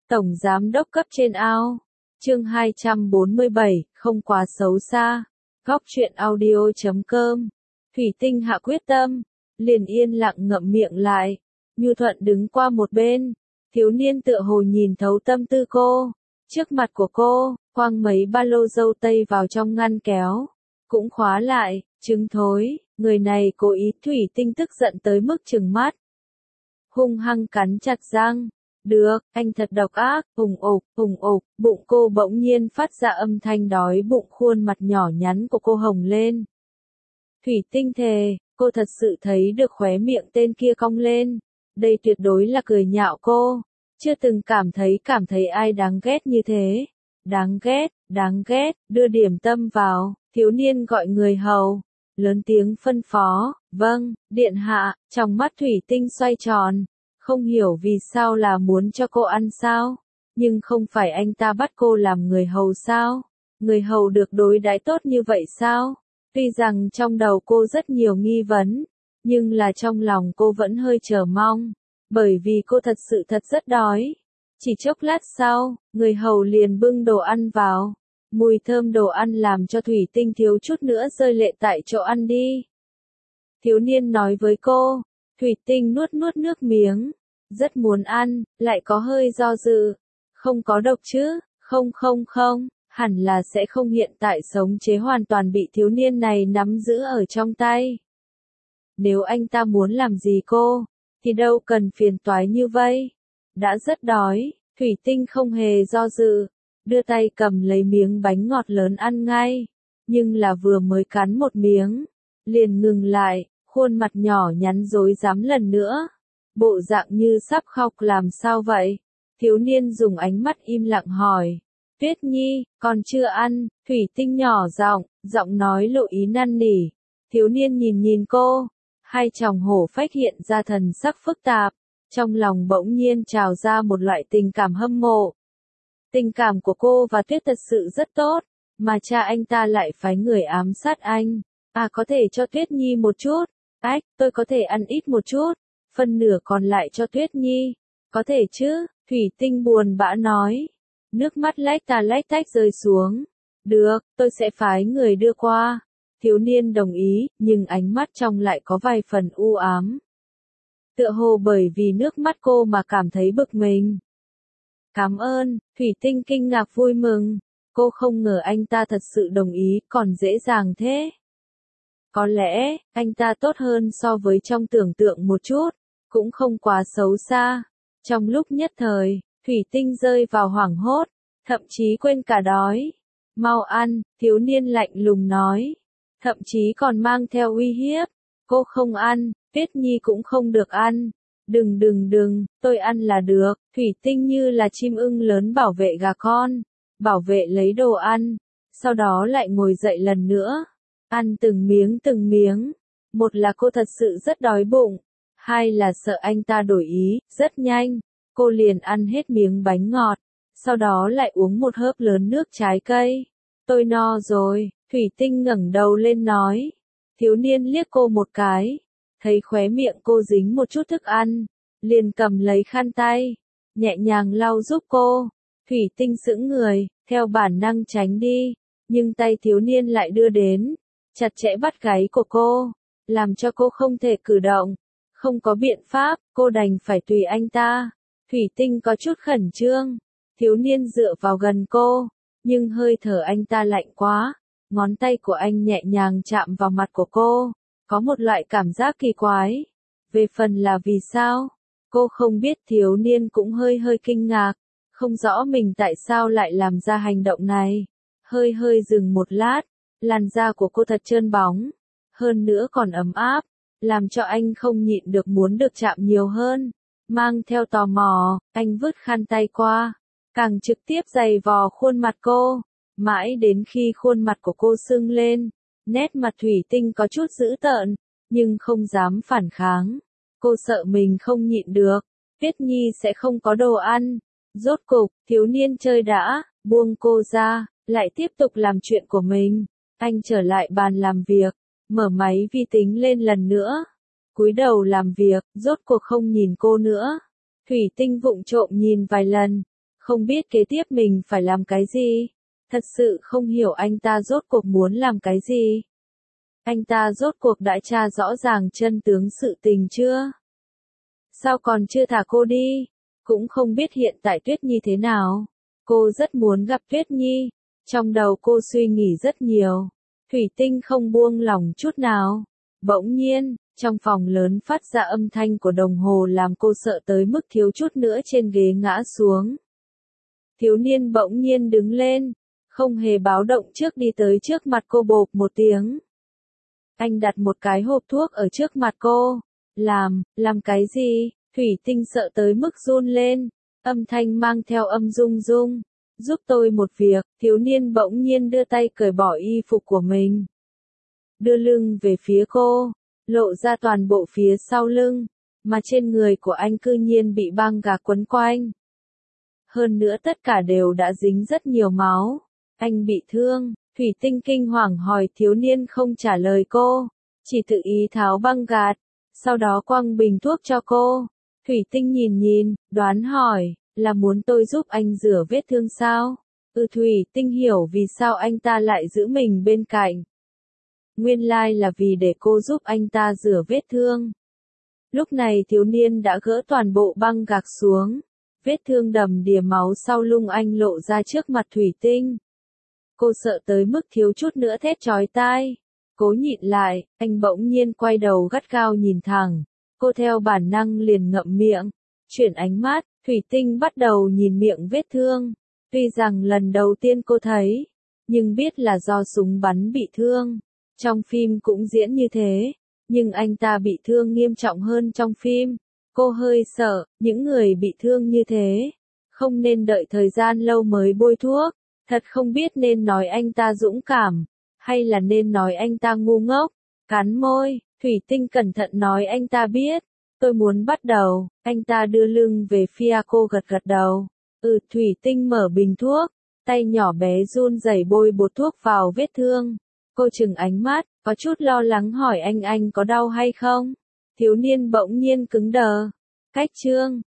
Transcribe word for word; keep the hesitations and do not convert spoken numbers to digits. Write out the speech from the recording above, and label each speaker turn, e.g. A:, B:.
A: Tổng giám đốc cấp trên ao. Chương hai trăm bốn mươi bảy, không quá xấu xa. Góc truyện audio chấm com. Thủy Tinh hạ quyết tâm, liền yên lặng ngậm miệng lại. Nhu Thuận đứng qua một bên, thiếu niên tựa hồ nhìn thấu tâm tư cô. Trước mặt của cô, quăng mấy ba lô dâu tây vào trong ngăn kéo, cũng khóa lại, trứng thối, người này cố ý. Thủy Tinh tức giận tới mức trừng mắt, hung hăng cắn chặt răng. Được, anh thật độc ác, hùng ục, hùng ục, bụng cô bỗng nhiên phát ra âm thanh đói bụng, khuôn mặt nhỏ nhắn của cô hồng lên. Thủy Tinh thề, cô thật sự thấy được khóe miệng tên kia cong lên, đây tuyệt đối là cười nhạo cô, chưa từng cảm thấy cảm thấy ai đáng ghét như thế. Đáng ghét, đáng ghét, đưa điểm tâm vào, thiếu niên gọi người hầu, lớn tiếng phân phó, vâng, điện hạ. Trong mắt Thủy Tinh xoay tròn. Không hiểu vì sao là muốn cho cô ăn sao? Nhưng không phải anh ta bắt cô làm người hầu sao? Người hầu được đối đãi tốt như vậy sao? Tuy rằng trong đầu cô rất nhiều nghi vấn, nhưng là trong lòng cô vẫn hơi chờ mong, bởi vì cô thật sự thật rất đói. Chỉ chốc lát sau, người hầu liền bưng đồ ăn vào. Mùi thơm đồ ăn làm cho Thủy Tinh thiếu chút nữa rơi lệ tại chỗ ăn đi. Thiếu niên nói với cô. Thủy Tinh nuốt nuốt nước miếng, rất muốn ăn, lại có hơi do dự. Không có độc chứ? Không không không, hẳn là sẽ không, hiện tại sống chế hoàn toàn bị thiếu niên này nắm giữ ở trong tay. Nếu anh ta muốn làm gì cô, thì đâu cần phiền toái như vậy. Đã rất đói, Thủy Tinh không hề do dự, đưa tay cầm lấy miếng bánh ngọt lớn ăn ngay. Nhưng là vừa mới cắn một miếng, liền ngừng lại. Khuôn mặt nhỏ nhắn rối rắm lần nữa, bộ dạng như sắp khóc. Làm sao vậy? Thiếu niên dùng ánh mắt im lặng hỏi. Tuyết Nhi, còn chưa ăn? Thủy Tinh nhỏ giọng, giọng nói lộ ý năn nỉ. Thiếu niên nhìn nhìn cô, hai tròng hổ phách hiện ra thần sắc phức tạp, trong lòng bỗng nhiên trào ra một loại tình cảm hâm mộ. Tình cảm của cô và Tuyết thật sự rất tốt, mà cha anh ta lại phái người ám sát anh. À, có thể cho Tuyết Nhi một chút. Ách, tôi có thể ăn ít một chút, phân nửa còn lại cho Tuyết Nhi. Có thể chứ? Thủy Tinh buồn bã nói. Nước mắt lách tà lách tách rơi xuống. Được, tôi sẽ phái người đưa qua. Thiếu niên đồng ý, nhưng ánh mắt trong lại có vài phần u ám. Tựa hồ bởi vì nước mắt cô mà cảm thấy bực mình. Cảm ơn, Thủy Tinh kinh ngạc vui mừng. Cô không ngờ anh ta thật sự đồng ý, còn dễ dàng thế. Có lẽ, anh ta tốt hơn so với trong tưởng tượng một chút, cũng không quá xấu xa. Trong lúc nhất thời, Thủy Tinh rơi vào hoảng hốt, thậm chí quên cả đói. Mau ăn, thiếu niên lạnh lùng nói. Thậm chí còn mang theo uy hiếp. Cô không ăn, Tuyết Nhi cũng không được ăn. Đừng đừng đừng, tôi ăn là được. Thủy Tinh như là chim ưng lớn bảo vệ gà con, bảo vệ lấy đồ ăn, sau đó lại ngồi dậy lần nữa. Ăn từng miếng từng miếng. Một là cô thật sự rất đói bụng, hai là sợ anh ta đổi ý. Rất nhanh, cô liền ăn hết miếng bánh ngọt, sau đó lại uống một hớp lớn nước trái cây. Tôi no rồi, Thủy Tinh ngẩng đầu lên nói. Thiếu niên liếc cô một cái, thấy khóe miệng cô dính một chút thức ăn, liền cầm lấy khăn tay, nhẹ nhàng lau giúp cô. Thủy Tinh sững người, theo bản năng tránh đi, nhưng tay thiếu niên lại đưa đến, chặt chẽ bắt gáy của cô, làm cho cô không thể cử động. Không có biện pháp, cô đành phải tùy anh ta. Thủy Tinh có chút khẩn trương. Thiếu niên dựa vào gần cô, nhưng hơi thở anh ta lạnh quá. Ngón tay của anh nhẹ nhàng chạm vào mặt của cô, có một loại cảm giác kỳ quái. Về phần là vì sao, cô không biết. Thiếu niên cũng hơi hơi kinh ngạc, không rõ mình tại sao lại làm ra hành động này. Hơi hơi dừng một lát, làn da của cô thật trơn bóng, hơn nữa còn ấm áp, làm cho anh không nhịn được muốn được chạm nhiều hơn. Mang theo tò mò, anh vứt khăn tay qua, càng trực tiếp giày vò khuôn mặt cô, mãi đến khi khuôn mặt của cô sưng lên, nét mặt Thủy Tinh có chút dữ tợn, nhưng không dám phản kháng. Cô sợ mình không nhịn được, Tuyết Nhi sẽ không có đồ ăn. Rốt cục, thiếu niên chơi đã, buông cô ra, lại tiếp tục làm chuyện của mình. Anh trở lại bàn làm việc, mở máy vi tính lên lần nữa, cúi đầu làm việc, rốt cuộc không nhìn cô nữa. Thủy Tinh vụng trộm nhìn vài lần, không biết kế tiếp mình phải làm cái gì. Thật sự không hiểu anh ta rốt cuộc muốn làm cái gì. Anh ta rốt cuộc đã tra rõ ràng chân tướng sự tình chưa? Sao còn chưa thả cô đi? Cũng không biết hiện tại Tuyết Nhi thế nào. Cô rất muốn gặp Tuyết Nhi. Trong đầu cô suy nghĩ rất nhiều. Thủy Tinh không buông lỏng chút nào. Bỗng nhiên, trong phòng lớn phát ra âm thanh của đồng hồ làm cô sợ tới mức thiếu chút nữa trên ghế ngã xuống. Thiếu niên bỗng nhiên đứng lên, không hề báo động trước đi tới trước mặt cô bộp một tiếng. Anh đặt một cái hộp thuốc ở trước mặt cô. Làm, làm cái gì? Thủy Tinh sợ tới mức run lên. Âm thanh mang theo âm rung rung. Giúp tôi một việc, thiếu niên bỗng nhiên đưa tay cởi bỏ y phục của mình. Đưa lưng về phía cô, lộ ra toàn bộ phía sau lưng, mà trên người của anh cư nhiên bị băng gạc quấn quanh. Hơn nữa tất cả đều đã dính rất nhiều máu. Anh bị thương, Thủy Tinh kinh hoàng hỏi thiếu niên không trả lời cô, chỉ tự ý tháo băng gạc, sau đó quăng bình thuốc cho cô. Thủy Tinh nhìn nhìn, đoán hỏi, là muốn tôi giúp anh rửa vết thương sao? Ừ, Thủy Tinh hiểu vì sao anh ta lại giữ mình bên cạnh. Nguyên lai là vì để cô giúp anh ta rửa vết thương. Lúc này thiếu niên đã gỡ toàn bộ băng gạc xuống. Vết thương đầm đìa máu sau lưng anh lộ ra trước mặt Thủy Tinh. Cô sợ tới mức thiếu chút nữa thét chói tai. Cố nhịn lại, anh bỗng nhiên quay đầu gắt gao nhìn thẳng. Cô theo bản năng liền ngậm miệng. Chuyển ánh mắt, Thủy Tinh bắt đầu nhìn miệng vết thương. Tuy rằng lần đầu tiên cô thấy, nhưng biết là do súng bắn bị thương. Trong phim cũng diễn như thế, nhưng anh ta bị thương nghiêm trọng hơn trong phim. Cô hơi sợ, những người bị thương như thế, không nên đợi thời gian lâu mới bôi thuốc. Thật không biết nên nói anh ta dũng cảm, hay là nên nói anh ta ngu ngốc. Cắn môi, Thủy Tinh cẩn thận nói anh ta biết. Tôi muốn bắt đầu, anh ta đưa lưng về phía cô gật gật đầu. Ừ, Thủy Tinh mở bình thuốc, tay nhỏ bé run rẩy bôi bột thuốc vào vết thương. Cô trừng ánh mắt, có chút lo lắng hỏi anh anh có đau hay không? Thiếu niên bỗng nhiên cứng đờ. Cách chương